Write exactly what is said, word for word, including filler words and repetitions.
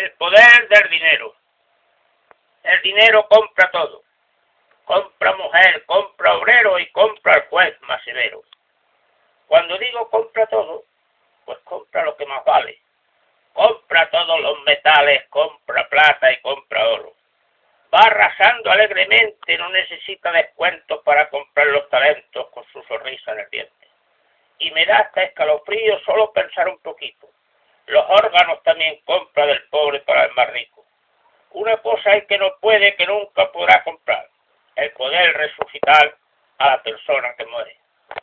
El poder del dinero. El dinero compra todo. Compra mujer, compra obrero y compra al juez más severo. Cuando digo compra todo, pues compra lo que más vale. Compra todos los metales, compra plata y compra oro. Va arrasando alegremente, no necesita descuentos para comprar los talentos con su sonrisa en el diente. Y me da hasta escalofrío solo pensar un poquito. Los órganos también compra del pobre para el más rico. Una cosa hay que no puede, que nunca podrá comprar: el poder resucitar a la persona que muere.